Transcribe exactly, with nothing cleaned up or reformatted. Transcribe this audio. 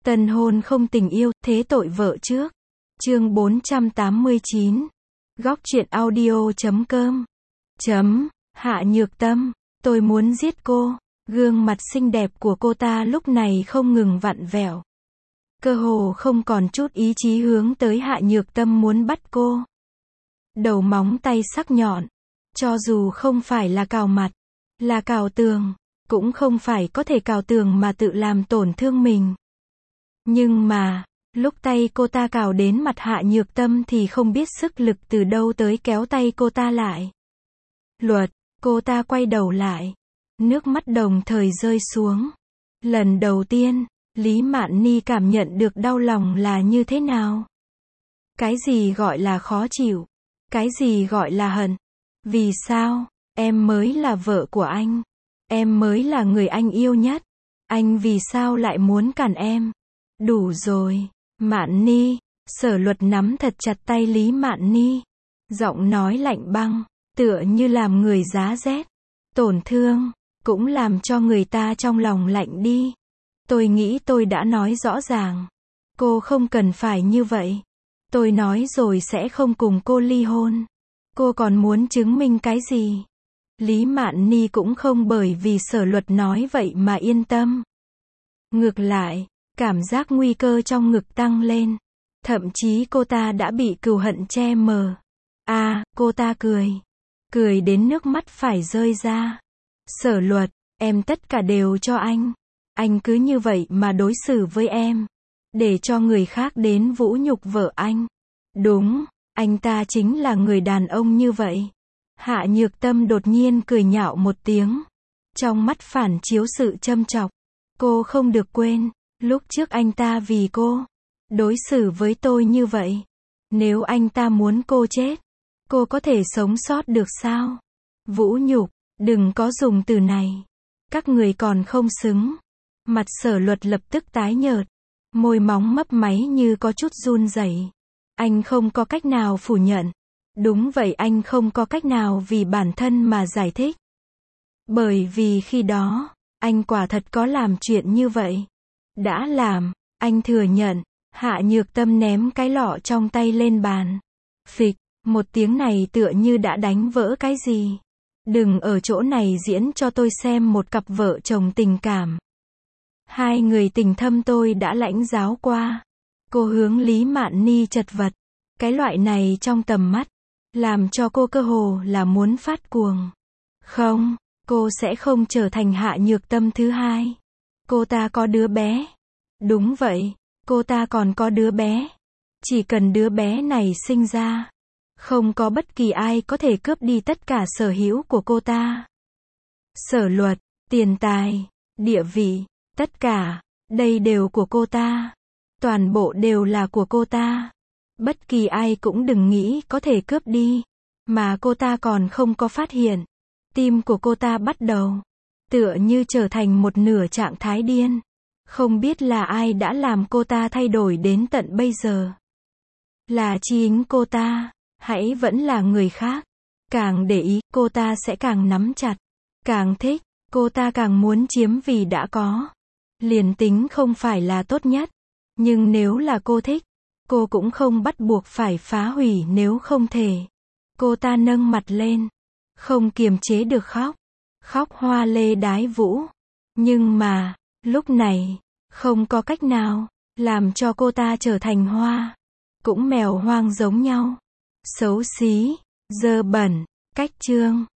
Tân hôn không tình yêu, thế tội vợ trước. Chương bốn trăm tám mươi chín. Góc truyện audio chấm com. Chấm. Hạ Nhược Tâm. Tôi muốn giết cô. Gương mặt xinh đẹp của cô ta lúc này không ngừng vặn vẹo. Cơ hồ không còn chút ý chí hướng tới Hạ Nhược Tâm muốn bắt cô. Đầu móng tay sắc nhọn. Cho dù không phải là cào mặt, là cào tường, cũng không phải có thể cào tường mà tự làm tổn thương mình. Nhưng mà, lúc tay cô ta cào đến mặt Hạ Nhược Tâm thì không biết sức lực từ đâu tới kéo tay cô ta lại. Luật, cô ta quay đầu lại. Nước mắt đồng thời rơi xuống. Lần đầu tiên, Lý Mạn Ni cảm nhận được đau lòng là như thế nào. Cái gì gọi là khó chịu? Cái gì gọi là hận? Vì sao? Em mới là vợ của anh. Em mới là người anh yêu nhất. Anh vì sao lại muốn cản em? Đủ rồi. Mạn Ni. Sở Luật nắm thật chặt tay Lý Mạn Ni. Giọng nói lạnh băng, tựa như làm người giá rét. Tổn thương, cũng làm cho người ta trong lòng lạnh đi. Tôi nghĩ tôi đã nói rõ ràng. Cô không cần phải như vậy. Tôi nói rồi sẽ không cùng cô ly hôn. Cô còn muốn chứng minh cái gì? Lý Mạn Ni cũng không bởi vì Sở Luật nói vậy mà yên tâm. Ngược lại, cảm giác nguy cơ trong ngực tăng lên. Thậm chí cô ta đã bị cừu hận che mờ. À, cô ta cười. Cười đến nước mắt phải rơi ra. Sở Luật, em tất cả đều cho anh. Anh cứ như vậy mà đối xử với em. Để cho người khác đến vũ nhục vợ anh. Đúng, anh ta chính là người đàn ông như vậy. Hạ Nhược Tâm đột nhiên cười nhạo một tiếng. Trong mắt phản chiếu sự châm chọc. Cô không được quên, lúc trước anh ta vì cô đối xử với tôi như vậy. Nếu anh ta muốn cô chết, cô có thể sống sót được sao? Vũ nhục, đừng có dùng từ này. Các người còn không xứng. Mặt Sở Luật lập tức tái nhợt. Môi móng mấp máy như có chút run rẩy. Anh không có cách nào phủ nhận. Đúng vậy, anh không có cách nào vì bản thân mà giải thích. Bởi vì khi đó, anh quả thật có làm chuyện như vậy. Đã làm, anh thừa nhận. Hạ Nhược Tâm ném cái lọ trong tay lên bàn. Phịch, một tiếng này tựa như đã đánh vỡ cái gì. Đừng ở chỗ này diễn cho tôi xem một cặp vợ chồng tình cảm. Hai người tình thâm tôi đã lãnh giáo qua. Cô hướng Lý Mạn Ni chật vật. Cái loại này trong tầm mắt, làm cho cô cơ hồ là muốn phát cuồng. Không, cô sẽ không trở thành Hạ Nhược Tâm thứ hai. Cô ta có đứa bé. Đúng vậy, cô ta còn có đứa bé. Chỉ cần đứa bé này sinh ra, không có bất kỳ ai có thể cướp đi tất cả sở hữu của cô ta. Sở Luật, tiền tài, địa vị, tất cả, đây đều của cô ta. Toàn bộ đều là của cô ta. Bất kỳ ai cũng đừng nghĩ có thể cướp đi. Mà cô ta còn không có phát hiện. Tim của cô ta bắt đầu tựa như trở thành một nửa trạng thái điên. Không biết là ai đã làm cô ta thay đổi đến tận bây giờ. Là chính cô ta, hãy vẫn là người khác. Càng để ý, cô ta sẽ càng nắm chặt. Càng thích, cô ta càng muốn chiếm vì đã có. Liền tính không phải là tốt nhất. Nhưng nếu là cô thích, cô cũng không bắt buộc phải phá hủy nếu không thể. Cô ta nâng mặt lên. Không kiềm chế được khóc. Khóc hoa lê đái vũ. Nhưng mà, lúc này, không có cách nào, làm cho cô ta trở thành hoa. Cũng mèo hoang giống nhau. Xấu xí, dơ bẩn, cách chương.